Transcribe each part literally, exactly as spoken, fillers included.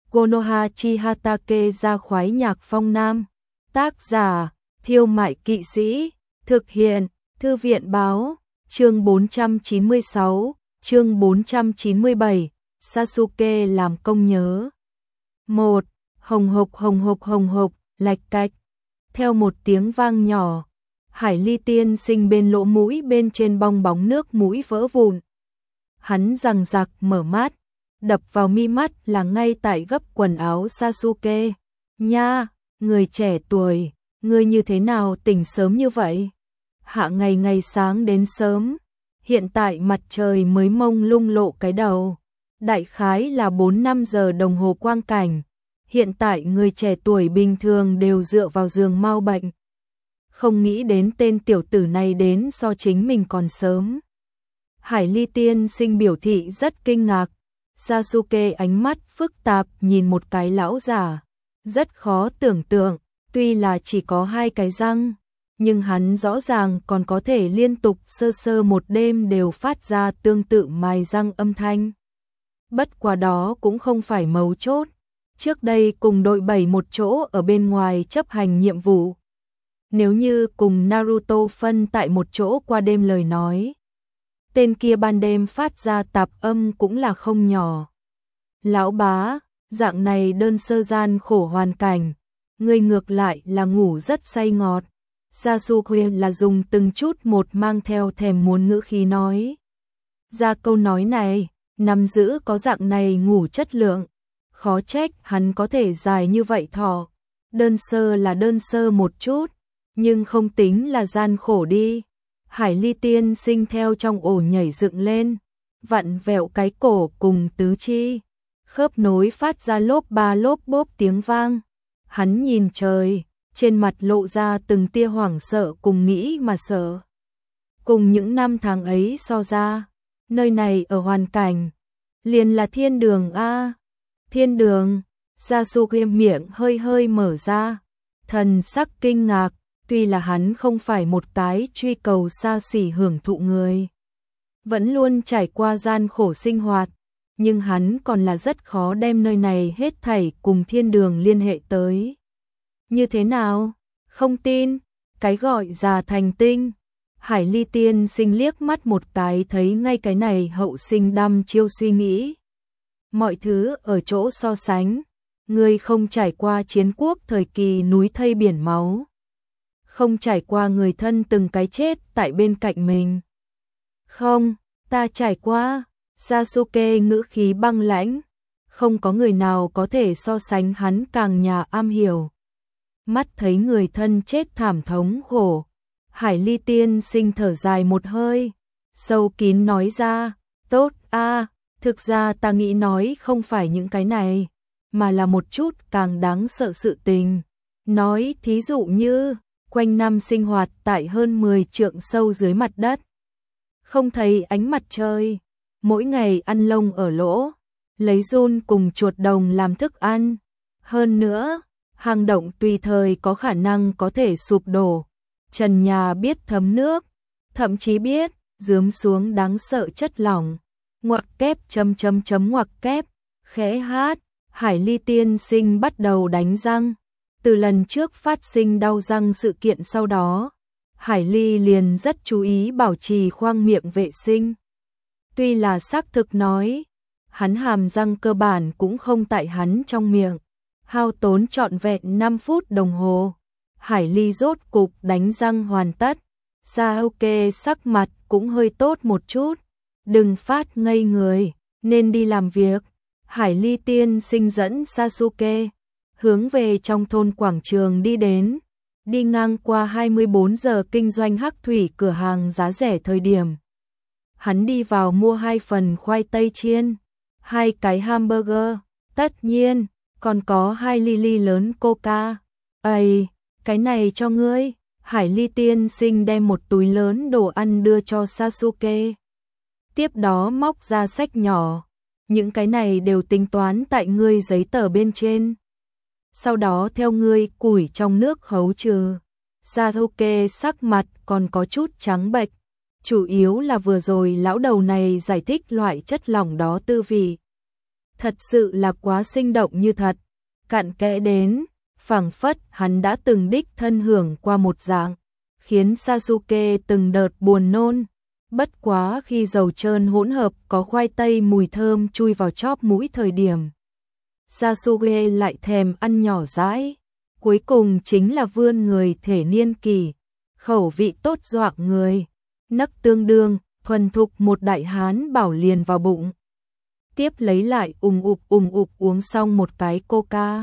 Konoha Chihatake ra khoái nhạc phong nam. Tác giả, Thiêu Mại Kỵ Sĩ. Thực hiện, Thư viện Báo. Chương bốn trăm chín mươi sáu, chương bốn trăm chín mươi bảy, Sasuke làm công nhớ. một. Hồng hộc hồng hộc hồng hộc, lạch cạch. Theo một tiếng vang nhỏ, Hải Ly tiên sinh bên lỗ mũi bên trên bong bóng nước mũi vỡ vụn. Hắn rằng rạc mở mắt, đập vào mi mắt là ngay tại gấp quần áo Sasuke. Nha, người trẻ tuổi, ngươi như thế nào tỉnh sớm như vậy? Hạ ngày ngày sáng đến sớm, hiện tại mặt trời mới mông lung lộ cái đầu. Đại khái là bốn năm giờ đồng hồ quang cảnh. Hiện tại người trẻ tuổi bình thường đều dựa vào giường mau bệnh. Không nghĩ đến tên tiểu tử này đến so chính mình còn sớm. Hải Ly tiên sinh biểu thị rất kinh ngạc. Sasuke ánh mắt phức tạp nhìn một cái lão giả. Rất khó tưởng tượng, tuy là chỉ có hai cái răng, nhưng hắn rõ ràng còn có thể liên tục sơ sơ một đêm đều phát ra tương tự mài răng âm thanh. Bất quá đó cũng không phải mấu chốt. Trước đây cùng đội bảy một chỗ ở bên ngoài chấp hành nhiệm vụ. Nếu như cùng Naruto phân tại một chỗ qua đêm lời nói, tên kia ban đêm phát ra tạp âm cũng là không nhỏ. Lão bá, dạng này đơn sơ gian khổ hoàn cảnh, người ngược lại là ngủ rất say ngọt. Sasuke là dùng từng chút một mang theo thèm muốn ngữ khí nói. Ra câu nói này, nắm giữ có dạng này ngủ chất lượng. Khó trách hắn có thể dài như vậy thọ. Đơn sơ là đơn sơ một chút, nhưng không tính là gian khổ đi. Hải Ly tiên sinh theo trong ổ nhảy dựng lên, vặn vẹo cái cổ cùng tứ chi, khớp nối phát ra lốp ba lốp bốp tiếng vang. Hắn nhìn trời, trên mặt lộ ra từng tia hoảng sợ cùng nghĩ mà sợ. Cùng những năm tháng ấy so ra, nơi này ở hoàn cảnh, liền là thiên đường a. Thiên đường, Sasuke miệng hơi hơi mở ra, thần sắc kinh ngạc, tuy là hắn không phải một cái truy cầu xa xỉ hưởng thụ người, vẫn luôn trải qua gian khổ sinh hoạt, nhưng hắn còn là rất khó đem nơi này hết thảy cùng thiên đường liên hệ tới. Như thế nào? Không tin? Cái gọi già thành tinh. Hải Ly tiên sinh liếc mắt một cái thấy ngay cái này hậu sinh đăm chiêu suy nghĩ. Mọi thứ ở chỗ so sánh, ngươi không trải qua chiến quốc thời kỳ núi thây biển máu, không trải qua người thân từng cái chết tại bên cạnh mình. Không, ta trải qua. Sasuke ngữ khí băng lãnh, không có người nào có thể so sánh hắn càng nhà am hiểu. Mắt thấy người thân chết thảm thống khổ, Hải Ly tiên sinh thở dài một hơi, sâu kín nói ra, tốt a. Thực ra ta nghĩ nói không phải những cái này, mà là một chút càng đáng sợ sự tình. Nói thí dụ như, quanh năm sinh hoạt tại hơn mười trượng sâu dưới mặt đất. Không thấy ánh mặt trời, mỗi ngày ăn lông ở lỗ, lấy giun cùng chuột đồng làm thức ăn. Hơn nữa, hang động tùy thời có khả năng có thể sụp đổ, trần nhà biết thấm nước, thậm chí biết rướm xuống đáng sợ chất lỏng. Ngoặc kép chấm chấm chấm ngoặc kép, khẽ hát, Hải Ly tiên sinh bắt đầu đánh răng. Từ lần trước phát sinh đau răng sự kiện sau đó, Hải Ly liền rất chú ý bảo trì khoang miệng vệ sinh. Tuy là xác thực nói, hắn hàm răng cơ bản cũng không tại hắn trong miệng. Hao tốn trọn vẹn năm phút đồng hồ, Hải Ly rốt cục đánh răng hoàn tất. Sasuke sắc mặt cũng hơi tốt một chút. Đừng phát ngây người, nên đi làm việc. Hải Ly tiên sinh dẫn Sasuke hướng về trong thôn quảng trường đi đến, đi ngang qua hai mươi bốn giờ kinh doanh hắc thủy cửa hàng giá rẻ thời điểm. Hắn đi vào mua hai phần khoai tây chiên, hai cái hamburger, tất nhiên, còn có hai ly ly lớn coca. Ây, cái này cho ngươi. Hải Ly tiên sinh đem một túi lớn đồ ăn đưa cho Sasuke. Tiếp đó móc ra sách nhỏ, những cái này đều tính toán tại ngươi giấy tờ bên trên. Sau đó theo ngươi củi trong nước khấu trừ. Sasuke sắc mặt còn có chút trắng bệch, chủ yếu là vừa rồi lão đầu này giải thích loại chất lỏng đó tư vị. thật sự là quá sinh động như thật, cặn kẽ đến, phảng phất hắn đã từng đích thân hưởng qua một dạng, khiến Sasuke từng đợt buồn nôn. Bất quá khi dầu trơn hỗn hợp có khoai tây mùi thơm chui vào chóp mũi thời điểm, Sasuke lại thèm ăn nhỏ dãi. Cuối cùng chính là vươn người thể niên kỳ, khẩu vị tốt dọa người, nấc tương đương, thuần thục một đại hán bảo liền vào bụng. Tiếp lấy lại ùng ục ùng ục uống xong một cái coca.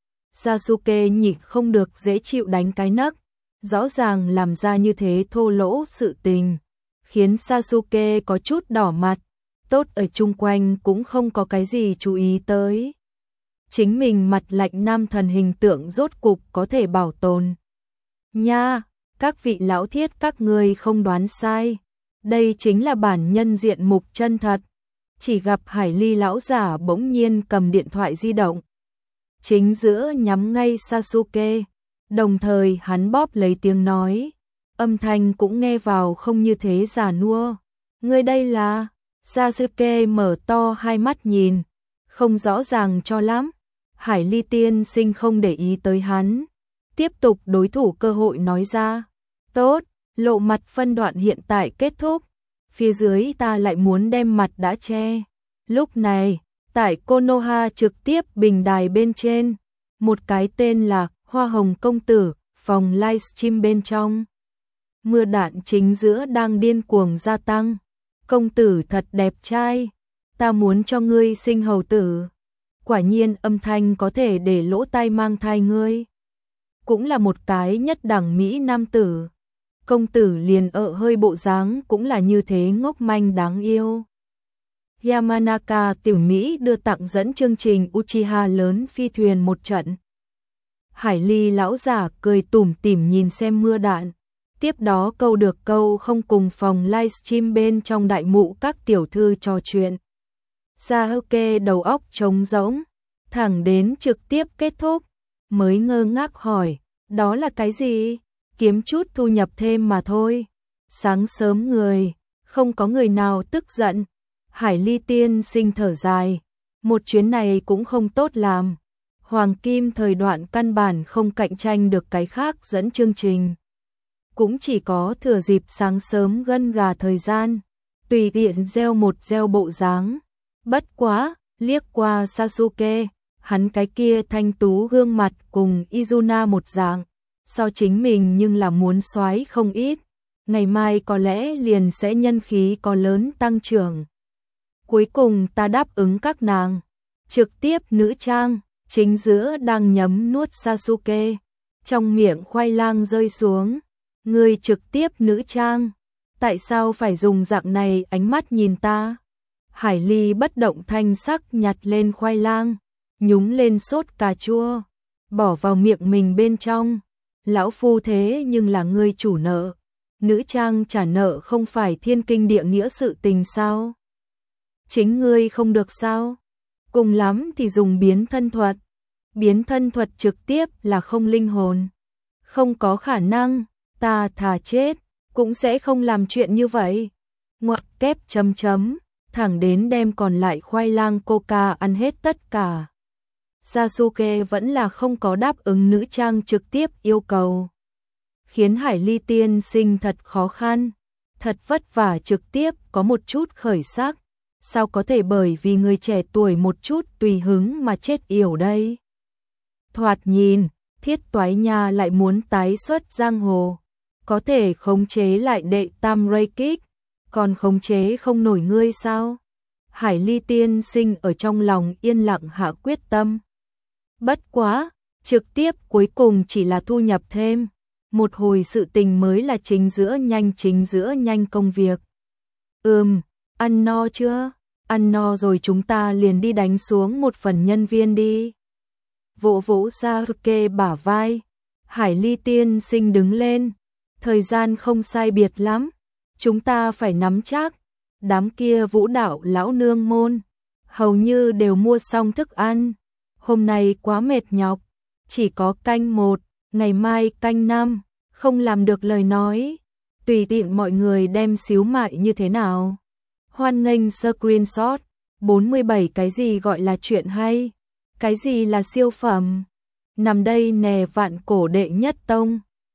Sasuke nhịn không được dễ chịu đánh cái nấc, rõ ràng làm ra như thế thô lỗ sự tình, khiến Sasuke có chút đỏ mặt, tốt ở chung quanh cũng không có cái gì chú ý tới. Chính mình mặt lạnh nam thần hình tượng rốt cục có thể bảo tồn. Nha, các vị lão thiết các ngươi không đoán sai, đây chính là bản nhân diện mục chân thật. Chỉ gặp Hải Ly lão giả bỗng nhiên cầm điện thoại di động, chính giữa nhắm ngay Sasuke, đồng thời hắn bóp lấy tiếng nói, âm thanh cũng nghe vào không như thế già nua. Ngươi đây là? Sasuke mở to hai mắt nhìn, không rõ ràng cho lắm. Hải Ly tiên sinh không để ý tới hắn, tiếp tục đối thủ cơ hội nói ra. Tốt, lộ mặt phân đoạn hiện tại kết thúc, phía dưới ta lại muốn đem mặt đã che. Lúc này, tại Konoha trực tiếp bình đài bên trên, một cái tên là Hoa Hồng Công Tử, phòng livestream bên trong. Mưa đạn chính giữa đang điên cuồng gia tăng. Công tử thật đẹp trai, ta muốn cho ngươi sinh hầu tử. Quả nhiên âm thanh có thể để lỗ tai mang thai ngươi. Cũng là một cái nhất đẳng mỹ nam tử. Công tử liền ợ hơi bộ dáng cũng là như thế ngốc manh đáng yêu. Yamanaka tiểu Mỹ đưa tặng dẫn chương trình Uchiha lớn phi thuyền một trận. Hải Ly lão giả cười tủm tỉm nhìn xem mưa đạn. Tiếp đó câu được câu không cùng phòng livestream bên trong đại mụ các tiểu thư trò chuyện. Sasuke đầu óc trống rỗng, thẳng đến trực tiếp kết thúc, mới ngơ ngác hỏi, đó là cái gì? Kiếm chút thu nhập thêm mà thôi. Sáng sớm người, không có người nào tức giận. Hải Ly tiên sinh thở dài, một chuyến này cũng không tốt làm. Hoàng kim thời đoạn căn bản không cạnh tranh được cái khác dẫn chương trình. Cũng chỉ có thừa dịp sáng sớm gân gà thời gian, tùy tiện gieo một gieo bộ dáng. Bất quá, liếc qua Sasuke, hắn cái kia thanh tú gương mặt cùng Izuna một dạng, so chính mình nhưng là muốn soái không ít, ngày mai có lẽ liền sẽ nhân khí có lớn tăng trưởng. Cuối cùng ta đáp ứng các nàng, trực tiếp nữ trang, chính giữa đang nhấm nuốt Sasuke, trong miệng khoai lang rơi xuống, người trực tiếp nữ trang, tại sao phải dùng dạng này ánh mắt nhìn ta? Hải Ly bất động thanh sắc nhặt lên khoai lang, nhúng lên sốt cà chua, bỏ vào miệng mình bên trong. Lão phu thế nhưng là ngươi chủ nợ, nữ trang trả nợ không phải thiên kinh địa nghĩa sự tình sao? Chính ngươi không được sao? Cùng lắm thì dùng biến thân thuật. Biến thân thuật trực tiếp là không linh hồn. Không có khả năng, ta thà chết, cũng sẽ không làm chuyện như vậy. Ngoặc kép chấm chấm, thẳng đến đem còn lại khoai lang coca ăn hết tất cả. Sasuke vẫn là không có đáp ứng nữ trang trực tiếp yêu cầu. Khiến Hải Ly tiên sinh thật khó khăn, thật vất vả trực tiếp có một chút khởi sắc. Sao có thể bởi vì người trẻ tuổi một chút tùy hứng mà chết yểu đây? Thoạt nhìn, Thiết Toái Nha lại muốn tái xuất giang hồ, có thể khống chế lại đệ tam ray kích, còn khống chế không nổi ngươi sao? Hải Ly tiên sinh ở trong lòng yên lặng hạ quyết tâm. Bất quá, trực tiếp cuối cùng chỉ là thu nhập thêm, một hồi sự tình mới là chính giữa nhanh chính giữa nhanh công việc. Ừm, ăn no chưa? Ăn no rồi chúng ta liền đi đánh xuống một phần nhân viên đi. Vỗ vỗ Sasuke bả vai, Hải Ly tiên sinh đứng lên, thời gian không sai biệt lắm, chúng ta phải nắm chắc. Đám kia vũ đạo lão nương môn, hầu như đều mua xong thức ăn, hôm nay quá mệt nhọc, chỉ có canh một, ngày mai canh năm, không làm được lời nói, tùy tiện mọi người đem xíu mại như thế nào. Hoan nghênh screenshot, bốn mươi bảy Cái gì gọi là chuyện hay? Cái gì là siêu phẩm? Nằm đây nè vạn cổ đệ nhất tông.